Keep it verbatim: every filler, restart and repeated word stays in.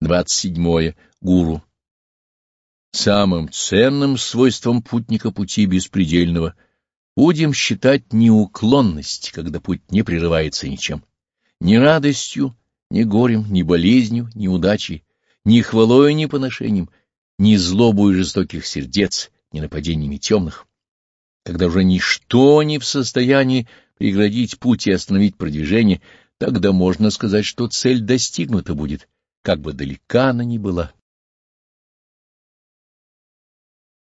двадцать седьмое. Гуру. Самым ценным свойством путника пути беспредельного будем считать неуклонность, когда путь не прерывается ничем, ни радостью, ни горем, ни болезнью, ни удачей, ни хвалою, ни поношением, ни злобою жестоких сердец, ни нападениями темных. Когда уже ничто не в состоянии преградить путь и остановить продвижение, тогда можно сказать, что цель достигнута будет, как бы далека она ни была.